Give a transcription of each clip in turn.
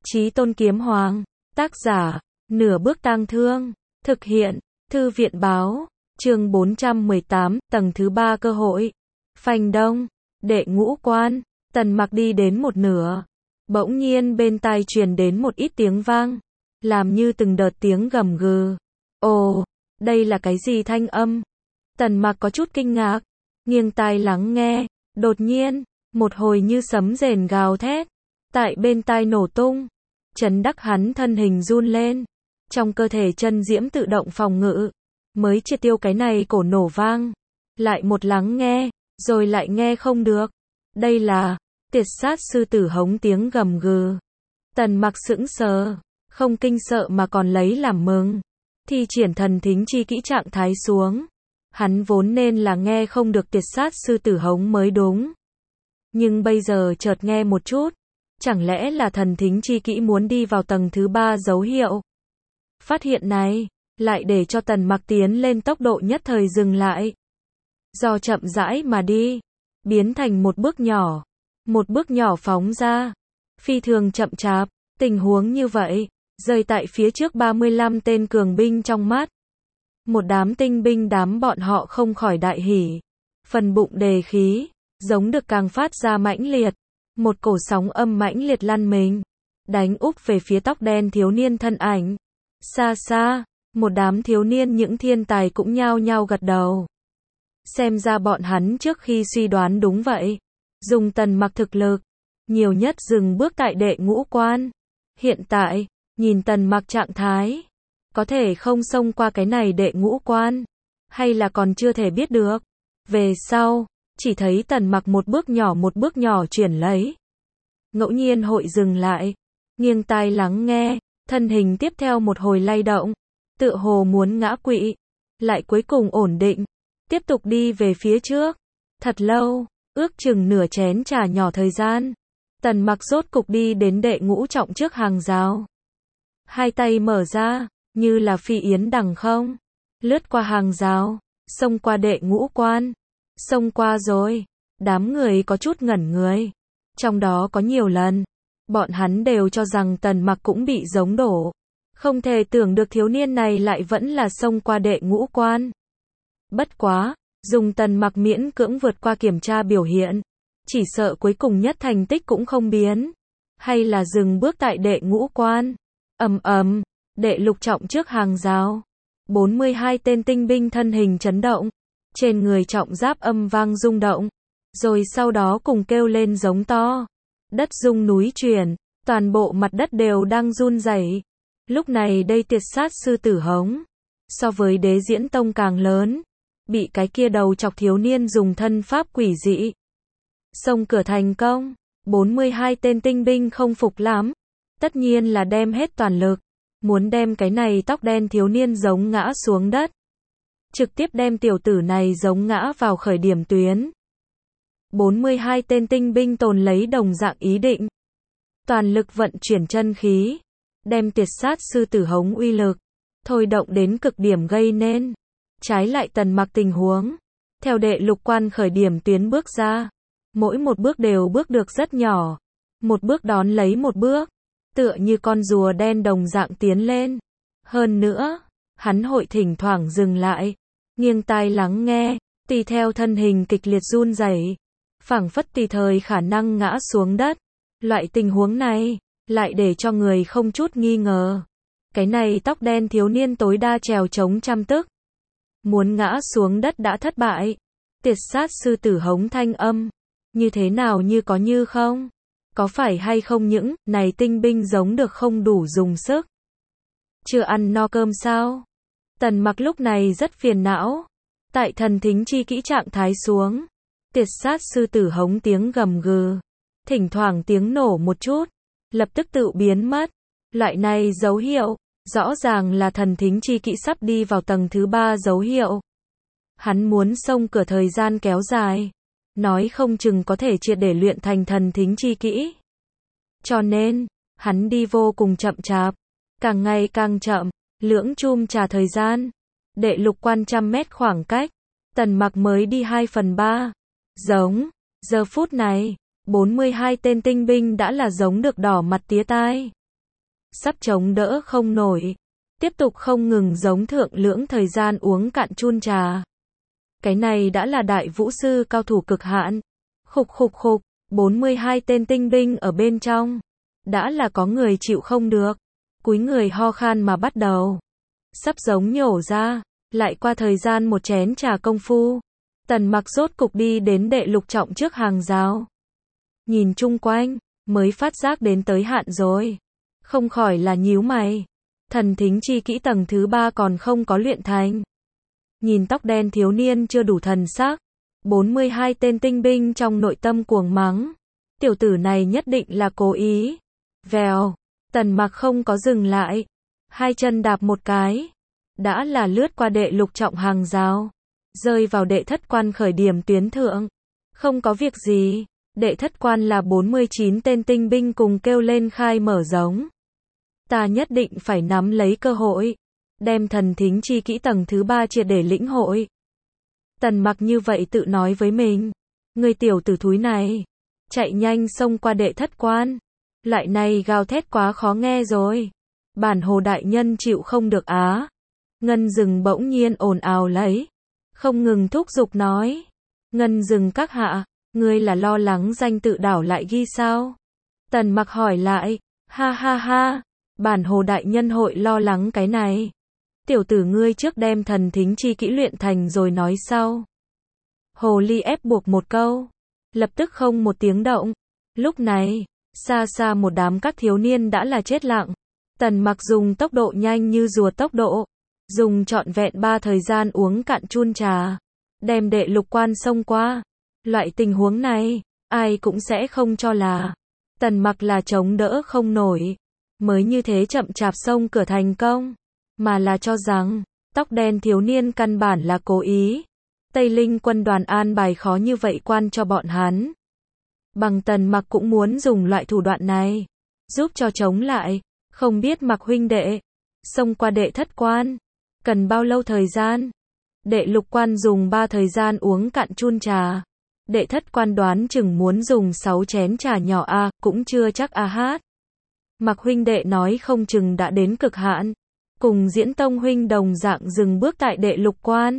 Chí Tôn Kiếm Hoàng, tác giả, Nửa Bước Tang Thương, thực hiện, Thư viện báo, chương 418, tầng thứ 3 cơ hội. Phanh Đông, đệ ngũ quan, Tần Mặc đi đến một nửa, bỗng nhiên bên tai truyền đến một ít tiếng vang, làm như từng đợt tiếng gầm gừ. Ồ, đây là cái gì thanh âm? Tần Mặc có chút kinh ngạc, nghiêng tai lắng nghe, đột nhiên, một hồi như sấm rền gào thét, tại bên tai nổ tung, chấn đắc hắn thân hình run lên, trong cơ thể chân diễm tự động phòng ngự, mới triệt tiêu cái này cổ nổ vang, lại một lắng nghe, rồi lại nghe không được. Đây là Tiệt Sát Sư Tử Hống tiếng gầm gừ. Tần Mặc sững sờ, không kinh sợ mà còn lấy làm mừng, thi triển thần thính chi kỹ trạng thái xuống. Hắn vốn nên là nghe không được Tiệt Sát Sư Tử Hống mới đúng. Nhưng bây giờ chợt nghe một chút, chẳng lẽ là thần thính chi kỹ muốn đi vào tầng thứ 3 dấu hiệu? Phát hiện này, lại để cho Tần Mặc tiến lên tốc độ nhất thời dừng lại. Do chậm rãi mà đi, biến thành một bước nhỏ phóng ra, phi thường chậm chạp, tình huống như vậy, rơi tại phía trước 35 tên cường binh trong mắt. Một đám tinh binh đám bọn họ không khỏi đại hỉ, phần bụng đề khí, giống được càng phát ra mãnh liệt, một cổ sóng âm mãnh liệt lăn mình, đánh úp về phía tóc đen thiếu niên thân ảnh. Xa xa, một đám thiếu niên những thiên tài cũng nhao nhao gật đầu. Xem ra bọn hắn trước khi suy đoán đúng vậy, dùng Tần Mặc thực lực, nhiều nhất dừng bước tại đệ ngũ quan. Hiện tại, nhìn Tần Mặc trạng thái, có thể không xông qua cái này đệ ngũ quan, hay là còn chưa thể biết được. Về sau, chỉ thấy Tần Mặc một bước nhỏ chuyển lấy. Ngẫu nhiên hội dừng lại, nghiêng tai lắng nghe, thân hình tiếp theo một hồi lay động, tựa hồ muốn ngã quỵ, lại cuối cùng ổn định, tiếp tục đi về phía trước. Thật lâu, ước chừng nửa chén trà nhỏ thời gian, Tần Mặc rốt cục đi đến đệ ngũ trọng trước hàng rào. Hai tay mở ra, như là phi yến đằng không, lướt qua hàng rào, xông qua đệ ngũ quan. Xông qua rồi, đám người có chút ngẩn người. Trong đó có nhiều lần, bọn hắn đều cho rằng Tần Mặc cũng bị giống đổ. Không thể tưởng được thiếu niên này lại vẫn là xông qua đệ ngũ quan. Bất quá, dùng Tần Mặc miễn cưỡng vượt qua kiểm tra biểu hiện, chỉ sợ cuối cùng nhất thành tích cũng không biến. Hay là dừng bước tại đệ ngũ quan. Đệ lục trọng trước hàng rào. 42 tên tinh binh thân hình chấn động. Trên người trọng giáp âm vang rung động. Rồi sau đó cùng kêu lên giống to. Đất rung núi chuyển, toàn bộ mặt đất đều đang run rẩy. Lúc này đây Tiệt Sát Sư Tử Hống, so với Đế Diễn Tông càng lớn, bị cái kia đầu chọc thiếu niên dùng thân pháp quỷ dị xông cửa thành công. 42 tên tinh binh không phục lắm, tất nhiên là đem hết toàn lực, muốn đem cái này tóc đen thiếu niên giống ngã xuống đất, trực tiếp đem tiểu tử này giống ngã vào khởi điểm tuyến. 42 tên tinh binh tồn lấy đồng dạng ý định, toàn lực vận chuyển chân khí, đem Tiệt Sát Sư Tử Hống uy lực thôi động đến cực điểm gây nên. Trái lại Tần Mặc tình huống, theo đệ lục quan khởi điểm tuyến bước ra, mỗi một bước đều bước được rất nhỏ, một bước đón lấy một bước, tựa như con rùa đen đồng dạng tiến lên. Hơn nữa, hắn hội thỉnh thoảng dừng lại, nghiêng tai lắng nghe, tùy theo thân hình kịch liệt run rẩy, phảng phất tùy thời khả năng ngã xuống đất. Loại tình huống này, lại để cho người không chút nghi ngờ. Cái này tóc đen thiếu niên tối đa trèo chống trăm tức. Muốn ngã xuống đất đã thất bại. Tiệt Sát Sư Tử Hống thanh âm, như thế nào như có như không? Có phải hay không những này tinh binh giống được không đủ dùng sức? Chưa ăn no cơm sao? Tần Mặc lúc này rất phiền não. Tại thần thính chi kỹ trạng thái xuống, Tiệt Sát Sư Tử Hống tiếng gầm gừ, thỉnh thoảng tiếng nổ một chút, lập tức tự biến mất. Loại này dấu hiệu, rõ ràng là thần thính chi kỹ sắp đi vào tầng thứ 3 dấu hiệu. Hắn muốn xông cửa thời gian kéo dài, nói không chừng có thể triệt để luyện thành thần thính chi kỹ. Cho nên, hắn đi vô cùng chậm chạp, càng ngày càng chậm, lưỡng chum trà thời gian. Đệ lục quan 100 mét khoảng cách, Tần Mặc mới đi 2/3. Giống, giờ phút này, 42 tên tinh binh đã là giống được đỏ mặt tía tai. sắp chống đỡ không nổi. Tiếp tục không ngừng giống thượng lưỡng thời gian uống cạn chun trà. Cái này đã là đại vũ sư cao thủ cực hạn. Khục khục khục, 42 tên tinh binh ở bên trong. Đã là có người chịu không được. Cúi người ho khan mà bắt đầu. Sắp giống nhổ ra. Lại qua thời gian một chén trà công phu. Tần Mặc rốt cục đi đến đệ lục trọng trước hàng rào. Nhìn chung quanh, mới phát giác đến tới hạn rồi. Không khỏi là nhíu mày. Thần thính chi kỹ tầng thứ 3 còn không có luyện thành. Nhìn tóc đen thiếu niên chưa đủ thần sắc. 42 tên tinh binh trong nội tâm cuồng mắng. Tiểu tử này nhất định là cố ý. Vèo, Tần Mặc không có dừng lại. Hai chân đạp một cái. Đã là lướt qua đệ lục trọng hàng rào. Rơi vào đệ thất quan khởi điểm tuyến thượng. Không có việc gì. Đệ thất quan là 49 tên tinh binh cùng kêu lên khai mở giống. Ta nhất định phải nắm lấy cơ hội. Đem thần thính chi kỹ tầng thứ 3 triệt để lĩnh hội. Tần Mặc như vậy tự nói với mình. Người tiểu tử thúi này. Chạy nhanh xông qua đệ thất quan. Loại này gào thét quá khó nghe rồi. Bản hồ đại nhân chịu không được á. Ngân rừng bỗng nhiên ồn ào lấy. Không ngừng thúc giục nói. Ngân rừng các hạ. Ngươi là lo lắng danh tự đảo lại ghi sao? Tần Mặc hỏi lại. Ha ha ha. Bản hồ đại nhân hội lo lắng cái này. Tiểu tử ngươi trước đem thần thính chi kỹ luyện thành rồi nói sau. Hồ ly ép buộc một câu. Lập tức không một tiếng động. Lúc này, xa xa một đám các thiếu niên đã là chết lặng. Tần Mặc dùng tốc độ nhanh như rùa tốc độ. Dùng trọn vẹn 3 thời gian uống cạn chun trà. Đem đệ lục quan xông qua. Loại tình huống này, ai cũng sẽ không cho là. Tần Mặc là chống đỡ không nổi. Mới như thế chậm chạp xông cửa thành công. Mà là cho rằng, tóc đen thiếu niên căn bản là cố ý. Tây Linh quân đoàn an bài khó như vậy quan cho bọn hắn. Bằng Tần Mặc cũng muốn dùng loại thủ đoạn này. Giúp cho chống lại. Không biết Mặc huynh đệ. Xông qua đệ thất quan. Cần bao lâu thời gian? Đệ lục quan dùng 3 thời gian uống cạn chun trà. Đệ thất quan đoán chừng muốn dùng 6 chén trà nhỏ a, cũng chưa chắc a hát. Mặc huynh đệ nói không chừng đã đến cực hạn. Cùng Diễn Tông huynh đồng dạng dừng bước tại đệ lục quan.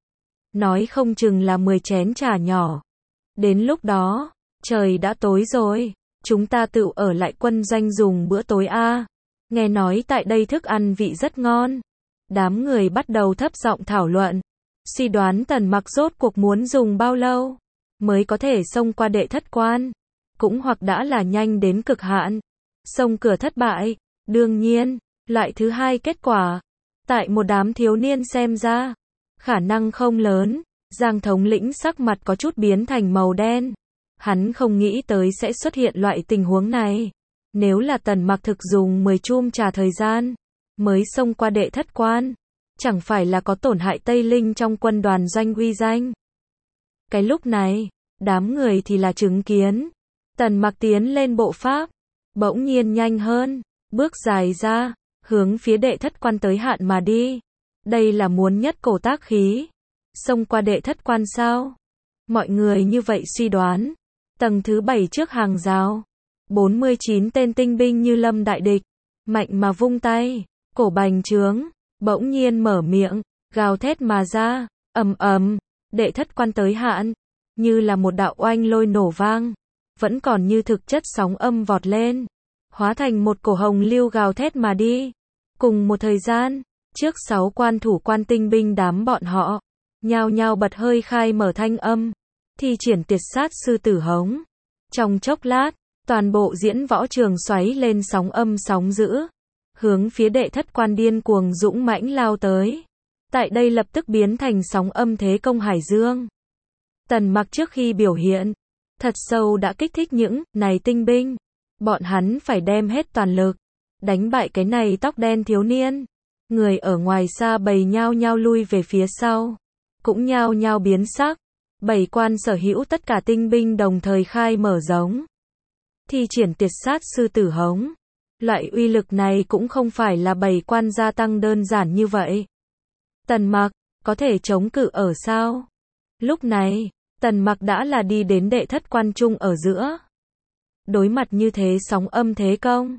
Nói không chừng là 10 chén trà nhỏ. Đến lúc đó, trời đã tối rồi. Chúng ta tự ở lại quân doanh dùng bữa tối a. Nghe nói tại đây thức ăn vị rất ngon. Đám người bắt đầu thấp giọng thảo luận. Suy đoán Tần Mặc rốt cuộc muốn dùng bao lâu mới có thể xông qua đệ thất quan. Cũng hoặc đã là nhanh đến cực hạn. Xông cửa thất bại. Đương nhiên, loại thứ hai kết quả. Tại một đám thiếu niên xem ra. Khả năng không lớn. Giang thống lĩnh sắc mặt có chút biến thành màu đen. Hắn không nghĩ tới sẽ xuất hiện loại tình huống này. Nếu là Tần Mặc thực dùng 10 chum trà thời gian. Mới xông qua đệ thất quan. Chẳng phải là có tổn hại Tây Linh trong quân đoàn doanh uy danh. Cái lúc này, đám người thì là chứng kiến. Tần Mặc tiến lên bộ pháp. Bỗng nhiên nhanh hơn. Bước dài ra. Hướng phía đệ thất quan tới hạn mà đi. Đây là muốn nhất cổ tác khí. Xông qua đệ thất quan sao? Mọi người như vậy suy đoán. Tầng thứ 7 trước hàng rào. 49 tên tinh binh như lâm đại địch. Mạnh mà vung tay. Cổ bành trướng. Bỗng nhiên mở miệng. Gào thét mà ra. Ầm ầm. Đệ thất quan tới hạn. Như là một đạo oanh lôi nổ vang. Vẫn còn như thực chất sóng âm vọt lên. Hóa thành một cổ hồng lưu gào thét mà đi. Cùng một thời gian. Trước 6 quan thủ quan tinh binh đám bọn họ. Nhao nhao bật hơi khai mở thanh âm. Thi triển tuyệt sát sư tử hống. Trong chốc lát. Toàn bộ diễn võ trường xoáy lên sóng âm sóng dữ. Hướng phía đệ thất quan điên cuồng dũng mãnh lao tới. Tại đây lập tức biến thành sóng âm thế công hải dương. Tần Mặc trước khi biểu hiện. Thật sâu đã kích thích những này tinh binh. Bọn hắn phải đem hết toàn lực. Đánh bại cái này tóc đen thiếu niên. Người ở ngoài xa bầy nhao nhao lui về phía sau. Cũng nhao nhao biến sắc. 7 quan sở hữu tất cả tinh binh đồng thời khai mở giống. Thi triển tuyệt sát sư tử hống. Loại uy lực này cũng không phải là 7 quan gia tăng đơn giản như vậy. Tần Mặc, có thể chống cự ở sao? Lúc này, Tần Mặc đã là đi đến đệ thất quan trung ở giữa. Đối mặt như thế sóng âm thế công.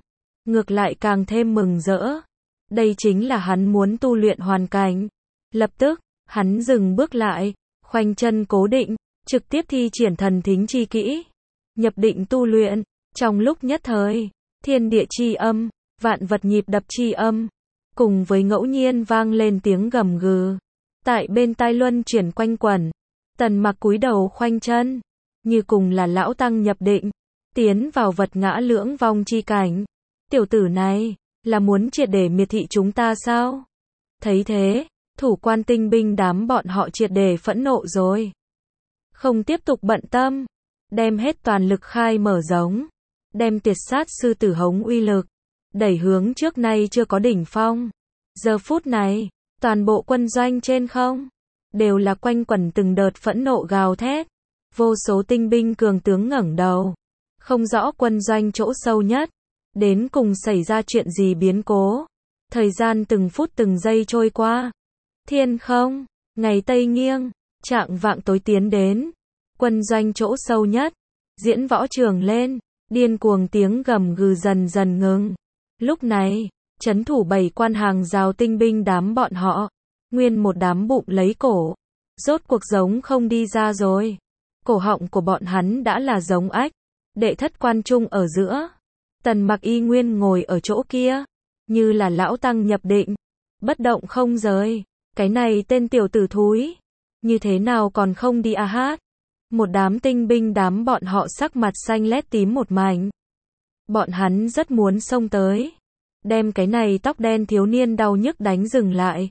ngược lại càng thêm mừng rỡ. Đây chính là hắn muốn tu luyện hoàn cảnh. Lập tức, hắn dừng bước lại, khoanh chân cố định, trực tiếp thi triển thần thính chi kỹ. Nhập định tu luyện, trong lúc nhất thời, thiên địa chi âm, vạn vật nhịp đập chi âm, cùng với ngẫu nhiên vang lên tiếng gầm gừ. Tại bên tai luân chuyển quanh quẩn, Tần Mặc cúi đầu khoanh chân, như cùng là lão tăng nhập định, tiến vào vật ngã lưỡng vong chi cảnh. Tiểu tử này, là muốn triệt để miệt thị chúng ta sao? Thấy thế, thủ quan tinh binh đám bọn họ triệt để phẫn nộ rồi. Không tiếp tục bận tâm, đem hết toàn lực khai mở giống, đem tiệt sát sư tử hống uy lực, đẩy hướng trước nay chưa có đỉnh phong. Giờ phút này, toàn bộ quân doanh trên không, đều là quanh quẩn từng đợt phẫn nộ gào thét. Vô số tinh binh cường tướng ngẩng đầu, không rõ quân doanh chỗ sâu nhất, đến cùng xảy ra chuyện gì biến cố. Thời gian từng phút từng giây trôi qua. Thiên không, ngày tây nghiêng, chạng vạng tối tiến đến. Quân doanh chỗ sâu nhất, diễn võ trường lên, điên cuồng tiếng gầm gừ dần dần ngừng. Lúc này, trấn thủ 7 quan hàng rào tinh binh đám bọn họ, nguyên một đám bụng lấy cổ. Rốt cuộc giống không đi ra rồi. Cổ họng của bọn hắn đã là giống ếch. Đệ thất quan trung ở giữa. Tần Mặc y nguyên ngồi ở chỗ kia, như là lão tăng nhập định, bất động không rời. Cái này tên tiểu tử thúi, như thế nào còn không đi à hát? Một đám tinh binh đám bọn họ sắc mặt xanh lét tím một mảnh. Bọn hắn rất muốn xông tới, đem cái này tóc đen thiếu niên đau nhức đánh dừng lại.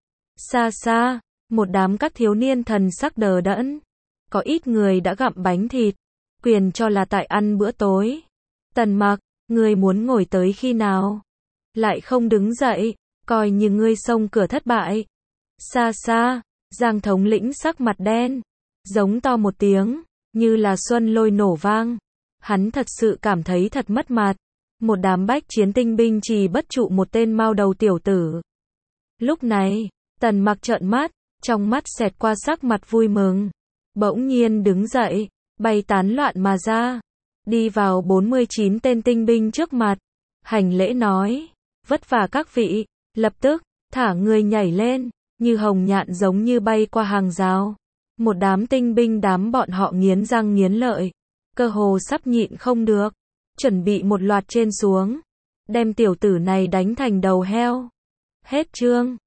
Xa xa, một đám các thiếu niên thần sắc đờ đẫn. Có ít người đã gặm bánh thịt, quyền cho là tại ăn bữa tối. Tần Mặc, ngươi muốn ngồi tới khi nào? Lại không đứng dậy, coi như ngươi xông cửa thất bại. Xa xa, Giang thống lĩnh sắc mặt đen, giống to một tiếng, như là xuân lôi nổ vang. Hắn thật sự cảm thấy thật mất mặt. Một đám bách chiến tinh binh chỉ bất trụ một tên mao đầu tiểu tử. Lúc này, Tần Mặc trợn mắt, trong mắt xẹt qua sắc mặt vui mừng. Bỗng nhiên đứng dậy, bay tán loạn mà ra. Đi vào 49 tên tinh binh trước mặt. Hành lễ nói, vất vả các vị. Lập tức, thả người nhảy lên, như hồng nhạn giống như bay qua hàng rào. Một đám tinh binh đám bọn họ nghiến răng nghiến lợi, cơ hồ sắp nhịn không được, chuẩn bị một loạt trên xuống, đem tiểu tử này đánh thành đầu heo. Hết chương.